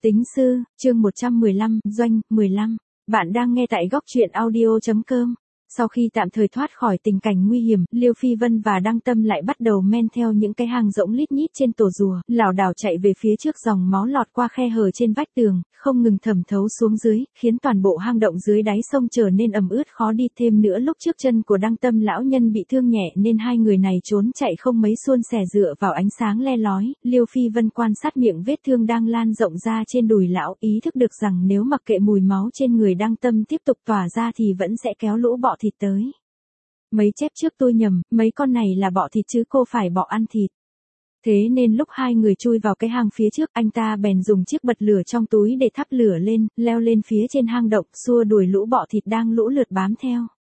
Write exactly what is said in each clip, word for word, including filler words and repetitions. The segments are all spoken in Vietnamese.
Tính sư, chương một trăm mười lăm, doanh, mười lăm. Bạn đang nghe tại góc truyện audio chấm com. Sau khi tạm thời thoát khỏi tình cảnh nguy hiểm, Liêu Phi Vân và Đăng Tâm lại bắt đầu men theo những cái hang rỗng lít nhít trên tổ rùa, lảo đảo chạy về phía trước, dòng máu lọt qua khe hở trên vách tường, không ngừng thẩm thấu xuống dưới, khiến toàn bộ hang động dưới đáy sông trở nên ẩm ướt khó đi. Thêm nữa lúc trước chân của Đăng Tâm lão nhân bị thương nhẹ nên hai người này trốn chạy không mấy suôn sẻ. Dựa vào ánh sáng le lói, Liêu Phi Vân quan sát miệng vết thương đang lan rộng ra trên đùi lão, ý thức được rằng nếu mặc kệ mùi máu trên người Đăng Tâm tiếp tục tỏa ra thì vẫn sẽ kéo lũ bọ thịt tới. Mấy chép trước tôi nhầm, mấy con này là bọ thịt chứ cô phải bọ ăn thịt. Thế nên lúc hai người chui vào cái hang phía trước, anh ta bèn dùng chiếc bật lửa trong túi để thắp lửa lên, leo lên phía trên hang động, xua đuổi lũ bọ thịt đang lũ lượt bám theo.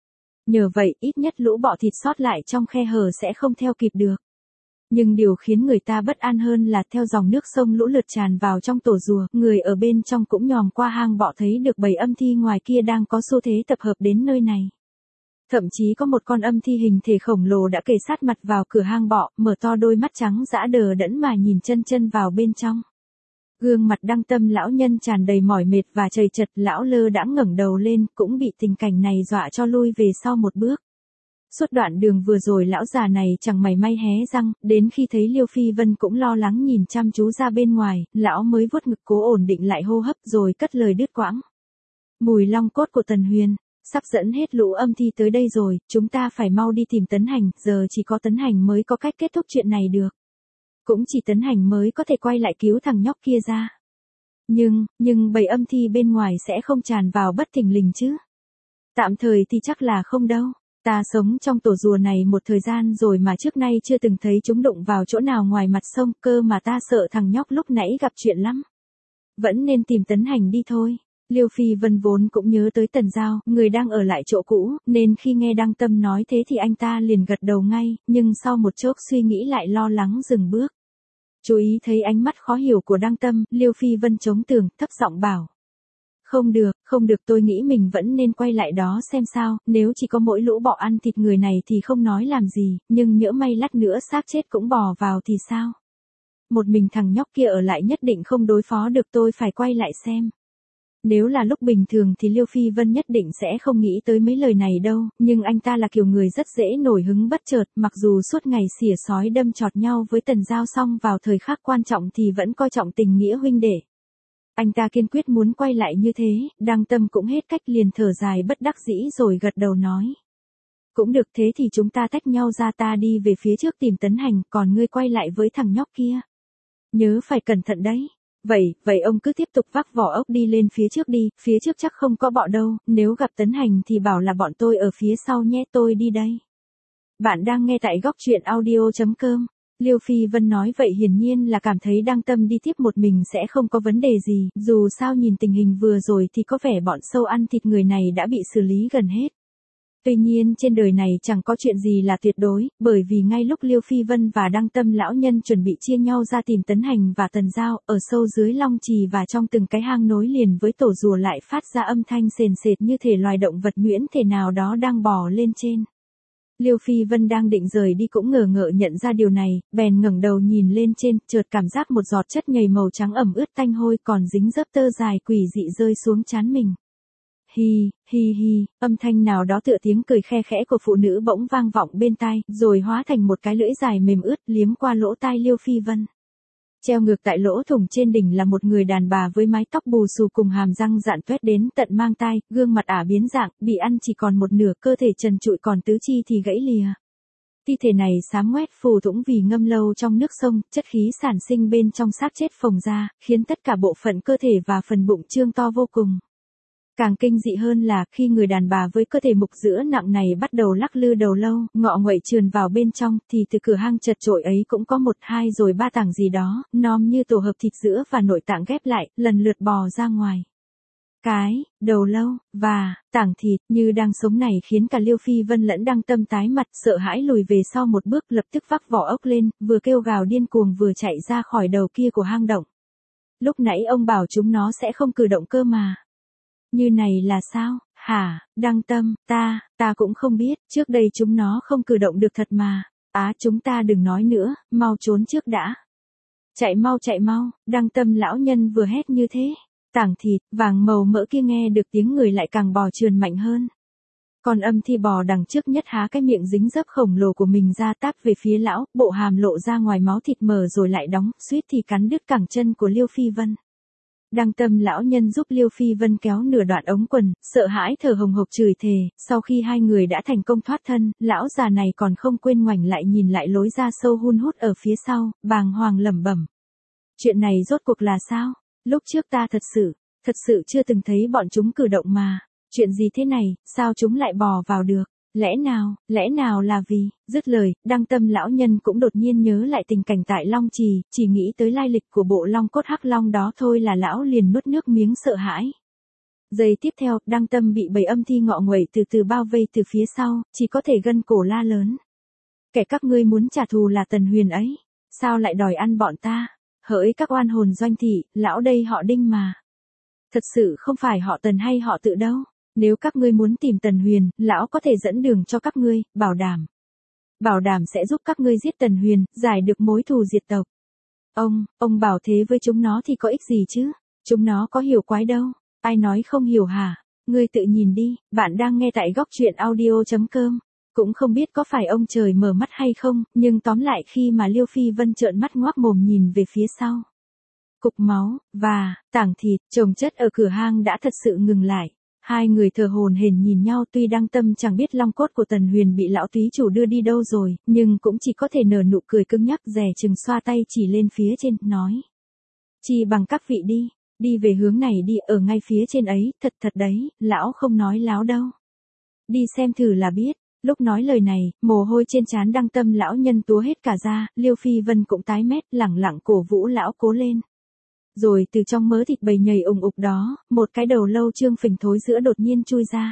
Nhờ vậy, ít nhất lũ bọ thịt sót lại trong khe hở sẽ không theo kịp được. Nhưng điều khiến người ta bất an hơn là theo dòng nước sông lũ lượt tràn vào trong tổ rùa, người ở bên trong cũng nhòm qua hang bọ thấy được bầy âm thi ngoài kia đang có xu thế tập hợp đến nơi này. Thậm chí có một con âm thi hình thể khổng lồ đã kề sát mặt vào cửa hang bọ, mở to đôi mắt trắng dã đờ đẫn mà nhìn chân chân vào bên trong. Gương mặt Đăng Tâm lão nhân tràn đầy mỏi mệt và trầy trật, lão lơ đãng ngẩng đầu lên, cũng bị tình cảnh này dọa cho lui về sau một bước. Suốt đoạn đường vừa rồi lão già này chẳng mảy may hé răng, đến khi thấy Liêu Phi Vân cũng lo lắng nhìn chăm chú ra bên ngoài, lão mới vuốt ngực cố ổn định lại hô hấp rồi cất lời đứt quãng. Mùi long cốt của Tần Huyền, sắp dẫn hết lũ âm thi tới đây rồi, chúng ta phải mau đi tìm Tấn Hành, giờ chỉ có Tấn Hành mới có cách kết thúc chuyện này được. Cũng chỉ Tấn Hành mới có thể quay lại cứu thằng nhóc kia ra. Nhưng, nhưng bầy âm thi bên ngoài sẽ không tràn vào bất thình lình chứ? Tạm thời thì chắc là không đâu. Ta sống trong tổ rùa này một thời gian rồi mà trước nay chưa từng thấy chúng đụng vào chỗ nào ngoài mặt sông, cơ mà ta sợ thằng nhóc lúc nãy gặp chuyện lắm. Vẫn nên tìm Tấn Hành đi thôi. Liêu Phi Vân vốn cũng nhớ tới Tần Giao, người đang ở lại chỗ cũ, nên khi nghe Đăng Tâm nói thế thì anh ta liền gật đầu ngay, nhưng sau một chốc suy nghĩ lại lo lắng dừng bước. Chú ý thấy ánh mắt khó hiểu của Đăng Tâm, Liêu Phi Vân chống tường, thấp giọng bảo. Không được, không được, tôi nghĩ mình vẫn nên quay lại đó xem sao, nếu chỉ có mỗi lũ bọ ăn thịt người này thì không nói làm gì, nhưng nhỡ may lát nữa xác chết cũng bò vào thì sao? Một mình thằng nhóc kia ở lại nhất định không đối phó được, tôi phải quay lại xem. Nếu là lúc bình thường thì Liêu Phi Vân nhất định sẽ không nghĩ tới mấy lời này đâu, nhưng anh ta là kiểu người rất dễ nổi hứng bất chợt, mặc dù suốt ngày xỉa sói đâm chọt nhau với Tần Giao xong vào thời khắc quan trọng thì vẫn coi trọng tình nghĩa huynh đệ. Anh ta kiên quyết muốn quay lại như thế, Đăng Tâm cũng hết cách liền thở dài bất đắc dĩ rồi gật đầu nói. Cũng được, thế thì chúng ta tách nhau ra, ta đi về phía trước tìm Tấn Hành, còn ngươi quay lại với thằng nhóc kia. Nhớ phải cẩn thận đấy. Vậy, vậy ông cứ tiếp tục vác vỏ ốc đi lên phía trước đi, phía trước chắc không có bọ đâu, nếu gặp Tấn Hành thì bảo là bọn tôi ở phía sau nhé, tôi đi đây. Bạn đang nghe tại góc truyện audio chấm com. Liêu Phi Vân nói vậy hiển nhiên là cảm thấy Đăng Tâm đi tiếp một mình sẽ không có vấn đề gì, dù sao nhìn tình hình vừa rồi thì có vẻ bọn sâu ăn thịt người này đã bị xử lý gần hết. Tuy nhiên trên đời này chẳng có chuyện gì là tuyệt đối, bởi vì ngay lúc Liêu Phi Vân và Đăng Tâm lão nhân chuẩn bị chia nhau ra tìm Tấn Hành và Tần Giao, ở sâu dưới Long Trì và trong từng cái hang nối liền với tổ rùa lại phát ra âm thanh sền sệt như thể loài động vật nhuyễn thể nào đó đang bò lên trên. Liêu Phi Vân đang định rời đi cũng ngờ ngợ nhận ra điều này, bèn ngẩng đầu nhìn lên trên, chợt cảm giác một giọt chất nhầy màu trắng ẩm ướt tanh hôi còn dính dớp tơ dài quỷ dị rơi xuống trán mình. Hi, hi hi, âm thanh nào đó tựa tiếng cười khe khẽ của phụ nữ bỗng vang vọng bên tai, rồi hóa thành một cái lưỡi dài mềm ướt liếm qua lỗ tai Liêu Phi Vân. Treo ngược tại lỗ thủng trên đỉnh là một người đàn bà với mái tóc bù xù cùng hàm răng rạn toét đến tận mang tai, gương mặt ả biến dạng, bị ăn chỉ còn một nửa, cơ thể trần trụi còn tứ chi thì gãy lìa. Thi thể này xám ngoét phù thủng vì ngâm lâu trong nước sông, chất khí sản sinh bên trong xác chết phồng ra, khiến tất cả bộ phận cơ thể và phần bụng trương to vô cùng. Càng kinh dị hơn là khi người đàn bà với cơ thể mục giữa nặng này bắt đầu lắc lư đầu lâu, ngọ nguậy trườn vào bên trong, thì từ cửa hang chật chội ấy cũng có một hai rồi ba tảng gì đó, nom như tổ hợp thịt giữa và nội tạng ghép lại, lần lượt bò ra ngoài. Cái, đầu lâu, và, tảng thịt như đang sống này khiến cả Liêu Phi Vân lẫn Đăng Tâm tái mặt, sợ hãi lùi về sau một bước, lập tức vác vỏ ốc lên, vừa kêu gào điên cuồng vừa chạy ra khỏi đầu kia của hang động. Lúc nãy ông bảo chúng nó sẽ không cử động cơ mà. Như này là sao, hả, Đăng Tâm, ta, ta cũng không biết, trước đây chúng nó không cử động được thật mà. Á, chúng ta đừng nói nữa, mau trốn trước đã. Chạy mau chạy mau, Đăng Tâm lão nhân vừa hét như thế. Tảng thịt, vàng màu mỡ kia nghe được tiếng người lại càng bò trườn mạnh hơn. Còn Âm Thi bò đằng trước nhất há cái miệng dính dấp khổng lồ của mình ra tát về phía lão, bộ hàm lộ ra ngoài máu thịt mờ rồi lại đóng, suýt thì cắn đứt cẳng chân của Liêu Phi Vân. Đăng Tâm lão nhân giúp Liêu Phi Vân kéo nửa đoạn ống quần, sợ hãi thở hồng hộc chửi thề, sau khi hai người đã thành công thoát thân, lão già này còn không quên ngoảnh lại nhìn lại lối ra sâu hun hút ở phía sau, bàng hoàng lẩm bẩm. Chuyện này rốt cuộc là sao? Lúc trước ta thật sự, thật sự chưa từng thấy bọn chúng cử động mà. Chuyện gì thế này, sao chúng lại bò vào được? Lẽ nào, lẽ nào là vì, dứt lời, Đăng Tâm lão nhân cũng đột nhiên nhớ lại tình cảnh tại Long Trì, chỉ nghĩ tới lai lịch của bộ long cốt hắc long đó thôi là lão liền nuốt nước miếng sợ hãi. Giây tiếp theo, Đăng Tâm bị bầy âm thi ngọ nguậy từ từ bao vây từ phía sau, chỉ có thể gân cổ la lớn. Kẻ các ngươi muốn trả thù là Tần Huyền ấy, sao lại đòi ăn bọn ta? Hỡi các oan hồn Doanh thị, lão đây họ Đinh mà. Thật sự không phải họ Tần hay họ Tự đâu. Nếu các ngươi muốn tìm Tần Huyền, lão có thể dẫn đường cho các ngươi, bảo đảm. Bảo đảm sẽ giúp các ngươi giết Tần Huyền, giải được mối thù diệt tộc. Ông, ông bảo thế với chúng nó thì có ích gì chứ? Chúng nó có hiểu quái đâu. Ai nói không hiểu hả? Ngươi tự nhìn đi, bạn đang nghe tại góc truyện audio chấm com. Cũng không biết có phải ông trời mở mắt hay không, nhưng tóm lại khi mà Liêu Phi Vân trợn mắt ngoác mồm nhìn về phía sau. Cục máu, và, tảng thịt, chồng chất ở cửa hang đã thật sự ngừng lại. Hai người thờ hồn hển nhìn nhau, tuy Đăng Tâm chẳng biết long cốt của Tần Huyền bị lão túy chủ đưa đi đâu rồi, nhưng cũng chỉ có thể nở nụ cười cứng nhắc dè chừng xoa tay chỉ lên phía trên, nói. Chi bằng các vị đi, đi về hướng này đi, ở ngay phía trên ấy, thật thật đấy, lão không nói láo đâu. Đi xem thử là biết. Lúc nói lời này, mồ hôi trên trán Đăng Tâm lão nhân túa hết cả ra, Liêu Phi Vân cũng tái mét, lẳng lặng cổ vũ lão cố lên. Rồi từ trong mớ thịt bầy nhầy ủng ục đó, một cái đầu lâu trương phình thối giữa đột nhiên chui ra.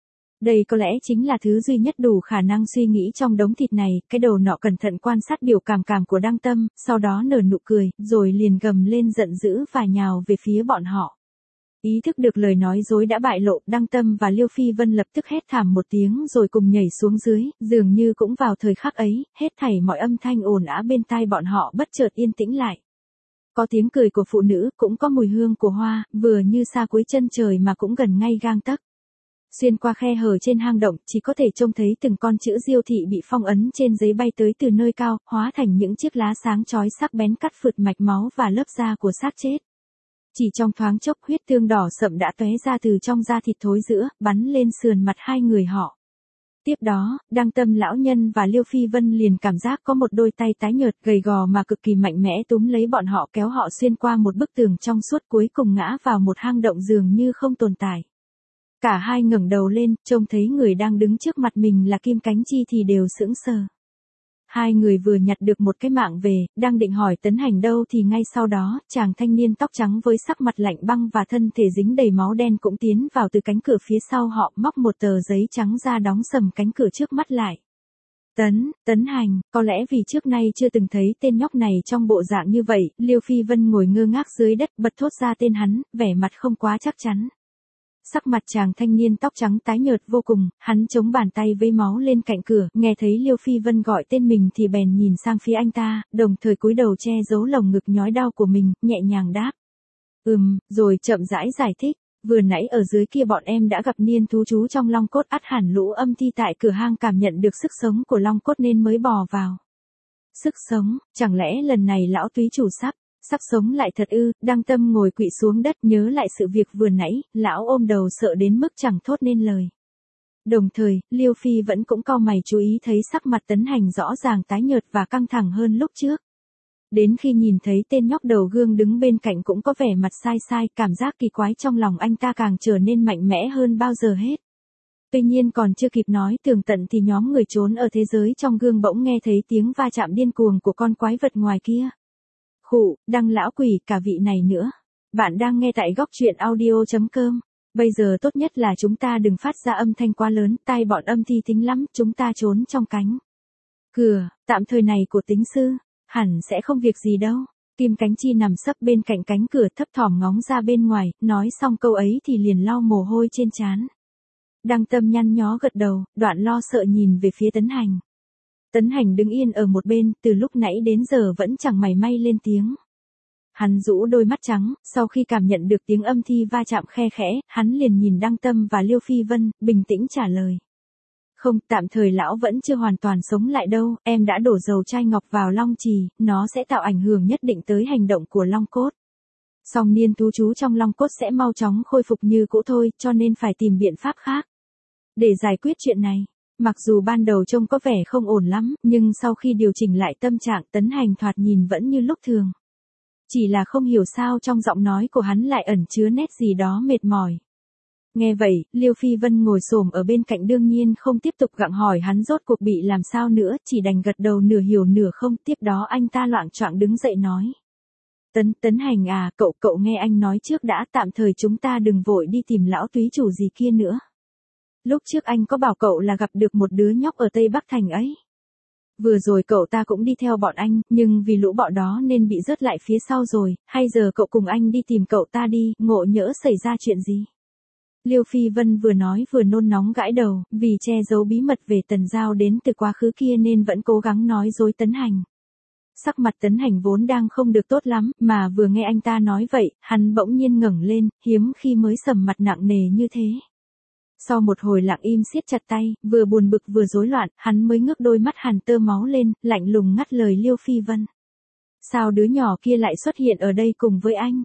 Đây có lẽ chính là thứ duy nhất đủ khả năng suy nghĩ trong đống thịt này, cái đầu nọ cẩn thận quan sát biểu cảm cảm của Đăng Tâm, sau đó nở nụ cười, rồi liền gầm lên giận dữ và nhào về phía bọn họ. Ý thức được lời nói dối đã bại lộ, Đăng Tâm và Liêu Phi Vân lập tức hét thảm một tiếng rồi cùng nhảy xuống dưới, dường như cũng vào thời khắc ấy, hết thảy mọi âm thanh ồn ào bên tai bọn họ bất chợt yên tĩnh lại. Có tiếng cười của phụ nữ, cũng có mùi hương của hoa, vừa như xa cuối chân trời mà cũng gần ngay gang tấc. Xuyên qua khe hở trên hang động, chỉ có thể trông thấy từng con chữ Diêu thị bị phong ấn trên giấy bay tới từ nơi cao, hóa thành những chiếc lá sáng chói sắc bén cắt phượt mạch máu và lớp da của xác chết. Chỉ trong thoáng chốc, huyết tương đỏ sậm đã tóe ra từ trong da thịt thối rữa, bắn lên sườn mặt hai người họ. Tiếp đó, Đăng Tâm lão nhân và Liêu Phi Vân liền cảm giác có một đôi tay tái nhợt gầy gò mà cực kỳ mạnh mẽ túm lấy bọn họ, kéo họ xuyên qua một bức tường trong suốt, cuối cùng ngã vào một hang động dường như không tồn tại. Cả hai ngẩng đầu lên, trông thấy người đang đứng trước mặt mình là Kim Cánh Chi thì đều sững sờ. Hai người vừa nhặt được một cái mạng về, đang định hỏi Tấn Hành đâu thì ngay sau đó, chàng thanh niên tóc trắng với sắc mặt lạnh băng và thân thể dính đầy máu đen cũng tiến vào từ cánh cửa phía sau họ, móc một tờ giấy trắng ra đóng sầm cánh cửa trước mắt lại. Tấn, Tấn Hành, có lẽ vì trước nay chưa từng thấy tên nhóc này trong bộ dạng như vậy, Liêu Phi Vân ngồi ngơ ngác dưới đất bật thốt ra tên hắn, vẻ mặt không quá chắc chắn. Sắc mặt chàng thanh niên tóc trắng tái nhợt vô cùng, hắn chống bàn tay với máu lên cạnh cửa, nghe thấy Liêu Phi Vân gọi tên mình thì bèn nhìn sang phía anh ta, đồng thời cúi đầu che giấu lồng ngực nhói đau của mình, nhẹ nhàng đáp. Ừm, rồi chậm rãi giải thích, vừa nãy ở dưới kia bọn em đã gặp niên thú chú trong long cốt, ắt hẳn lũ âm thi tại cửa hang cảm nhận được sức sống của long cốt nên mới bò vào. Sức sống, chẳng lẽ lần này lão túy chủ sắp sắp sống lại thật ư? Đăng Tâm ngồi quỵ xuống đất nhớ lại sự việc vừa nãy, lão ôm đầu sợ đến mức chẳng thốt nên lời. Đồng thời, Liêu Phi vẫn cũng cau mày chú ý thấy sắc mặt Tấn Hành rõ ràng tái nhợt và căng thẳng hơn lúc trước. Đến khi nhìn thấy tên nhóc đầu gương đứng bên cạnh cũng có vẻ mặt sai sai, cảm giác kỳ quái trong lòng anh ta càng trở nên mạnh mẽ hơn bao giờ hết. Tuy nhiên còn chưa kịp nói tường tận thì nhóm người trốn ở thế giới trong gương bỗng nghe thấy tiếng va chạm điên cuồng của con quái vật ngoài kia. Khụ, Đăng lão quỷ, cả vị này nữa. Bạn đang nghe tại góc truyện audio chấm com. Bây giờ tốt nhất là chúng ta đừng phát ra âm thanh quá lớn, tai bọn âm thi tính lắm, chúng ta trốn trong cánh cửa, tạm thời này của tính sư, hẳn sẽ không việc gì đâu. Kim Cánh Chi nằm sấp bên cạnh cánh cửa thấp thỏm ngóng ra bên ngoài, nói xong câu ấy thì liền lau mồ hôi trên trán. Đăng Tâm nhăn nhó gật đầu, đoạn lo sợ nhìn về phía Tấn Hành. Tấn Hành đứng yên ở một bên, từ lúc nãy đến giờ vẫn chẳng mảy may lên tiếng. Hắn rũ đôi mắt trắng, sau khi cảm nhận được tiếng âm thi va chạm khe khẽ, hắn liền nhìn Đăng Tâm và Liêu Phi Vân, bình tĩnh trả lời. Không, tạm thời lão vẫn chưa hoàn toàn sống lại đâu, em đã đổ dầu chai ngọc vào long trì, nó sẽ tạo ảnh hưởng nhất định tới hành động của long cốt. Song niên thú chú trong long cốt sẽ mau chóng khôi phục như cũ thôi, cho nên phải tìm biện pháp khác. Để giải quyết chuyện này, mặc dù ban đầu trông có vẻ không ổn lắm, nhưng sau khi điều chỉnh lại tâm trạng Tấn Hành thoạt nhìn vẫn như lúc thường. Chỉ là không hiểu sao trong giọng nói của hắn lại ẩn chứa nét gì đó mệt mỏi. Nghe vậy, Liêu Phi Vân ngồi xổm ở bên cạnh đương nhiên không tiếp tục gặng hỏi hắn rốt cuộc bị làm sao nữa, chỉ đành gật đầu nửa hiểu nửa không. Tiếp đó anh ta loạng choạng đứng dậy nói. Tấn, Tấn Hành à, cậu, cậu nghe anh nói trước đã, tạm thời chúng ta đừng vội đi tìm lão túy chủ gì kia nữa. Lúc trước anh có bảo cậu là gặp được một đứa nhóc ở Tây Bắc Thành ấy. Vừa rồi cậu ta cũng đi theo bọn anh, nhưng vì lũ bọn đó nên bị rớt lại phía sau rồi, hay giờ cậu cùng anh đi tìm cậu ta đi, ngộ nhỡ xảy ra chuyện gì. Liêu Phi Vân vừa nói vừa nôn nóng gãi đầu, vì che giấu bí mật về Tần Giao đến từ quá khứ kia nên vẫn cố gắng nói dối Tấn Hành. Sắc mặt Tấn Hành vốn đang không được tốt lắm, mà vừa nghe anh ta nói vậy, hắn bỗng nhiên ngẩng lên, hiếm khi mới sầm mặt nặng nề như thế. Sau một hồi lặng im siết chặt tay, vừa buồn bực vừa rối loạn, hắn mới ngước đôi mắt hàn tơ máu lên, lạnh lùng ngắt lời Liêu Phi Vân. Sao đứa nhỏ kia lại xuất hiện ở đây cùng với anh?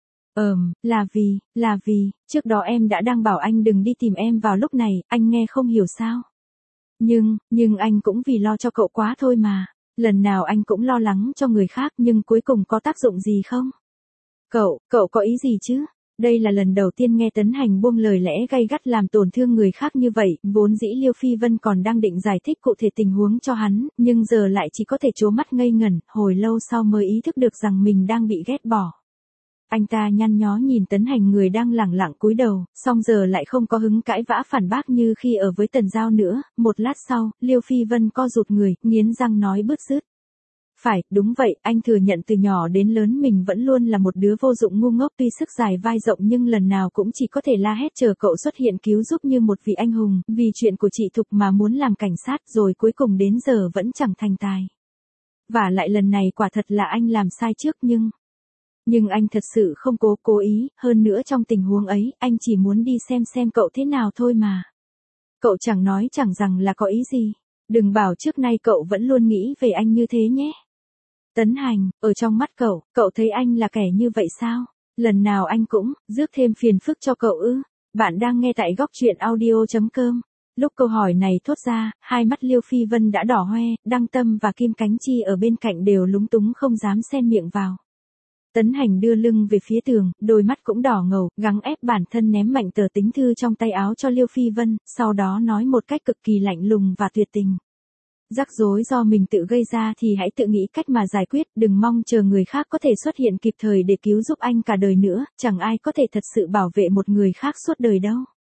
Ờm, là vì, là vì, trước đó em đã đang bảo anh đừng đi tìm em vào lúc này, anh nghe không hiểu sao. Nhưng, nhưng anh cũng vì lo cho cậu quá thôi mà. Lần nào anh cũng lo lắng cho người khác nhưng cuối cùng có tác dụng gì không? Cậu, cậu có ý gì chứ? Đây là lần đầu tiên nghe Tấn Hành buông lời lẽ gay gắt làm tổn thương người khác như vậy, vốn dĩ Liêu Phi Vân còn đang định giải thích cụ thể tình huống cho hắn, nhưng giờ lại chỉ có thể trố mắt ngây ngẩn, hồi lâu sau mới ý thức được rằng mình đang bị ghét bỏ. Anh ta nhăn nhó nhìn Tấn Hành người đang lẳng lặng cúi đầu, song giờ lại không có hứng cãi vã phản bác như khi ở với Tần Giao nữa, một lát sau, Liêu Phi Vân co rụt người, nghiến răng nói bứt rứt. Phải, đúng vậy, anh thừa nhận từ nhỏ đến lớn mình vẫn luôn là một đứa vô dụng ngu ngốc tuy sức dài vai rộng nhưng lần nào cũng chỉ có thể la hét chờ cậu xuất hiện cứu giúp như một vị anh hùng, vì chuyện của chị Thục mà muốn làm cảnh sát rồi cuối cùng đến giờ vẫn chẳng thành tài. Và lại lần này quả thật là anh làm sai trước nhưng... Nhưng anh thật sự không cố cố ý, hơn nữa trong tình huống ấy, anh chỉ muốn đi xem xem cậu thế nào thôi mà. Cậu chẳng nói chẳng rằng là có ý gì. Đừng bảo trước nay cậu vẫn luôn nghĩ về anh như thế nhé. Tấn Hành, ở trong mắt cậu, cậu thấy anh là kẻ như vậy sao? Lần nào anh cũng, rước thêm phiền phức cho cậu ư? Bạn đang nghe tại góc truyện audio chấm com. Lúc câu hỏi này thốt ra, hai mắt Liêu Phi Vân đã đỏ hoe, Đăng Tâm và Kim Cánh Chi ở bên cạnh đều lúng túng không dám xen miệng vào. Tấn Hành đưa lưng về phía tường, đôi mắt cũng đỏ ngầu, gắng ép bản thân ném mạnh tờ tính thư trong tay áo cho Liêu Phi Vân, sau đó nói một cách cực kỳ lạnh lùng và tuyệt tình. Rắc rối do mình tự gây ra thì hãy tự nghĩ cách mà giải quyết, đừng mong chờ người khác có thể xuất hiện kịp thời để cứu giúp anh cả đời nữa, chẳng ai có thể thật sự bảo vệ một người khác suốt đời đâu.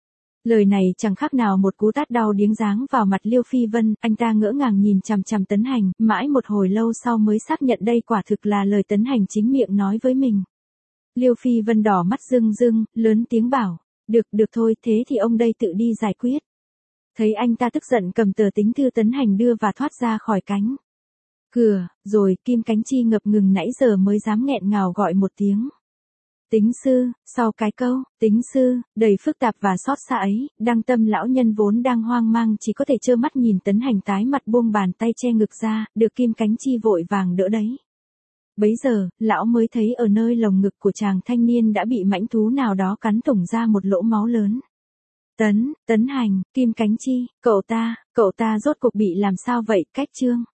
Lời này chẳng khác nào một cú tát đau điếng dáng vào mặt Liêu Phi Vân, anh ta ngỡ ngàng nhìn chằm chằm Tấn Hành, mãi một hồi lâu sau mới xác nhận đây quả thực là lời Tấn Hành chính miệng nói với mình. Liêu Phi Vân đỏ mắt rưng rưng, lớn tiếng bảo, được, được thôi, thế thì ông đây tự đi giải quyết. Thấy anh ta tức giận cầm tờ tính thư Tấn Hành đưa và thoát ra khỏi cánh cửa, rồi Kim Cánh Chi ngập ngừng nãy giờ mới dám nghẹn ngào gọi một tiếng. Tính sư, sau cái câu, tính sư, đầy phức tạp và xót xa ấy, Đăng Tâm lão nhân vốn đang hoang mang chỉ có thể trơ mắt nhìn Tấn Hành tái mặt buông bàn tay che ngực ra, được Kim Cánh Chi vội vàng đỡ đấy. Bấy giờ, lão mới thấy ở nơi lồng ngực của chàng thanh niên đã bị mãnh thú nào đó cắn thủng ra một lỗ máu lớn. Tấn, Tấn Hành, Kim Cánh Chi, cậu ta, cậu ta rốt cuộc bị làm sao vậy, Cách Trương?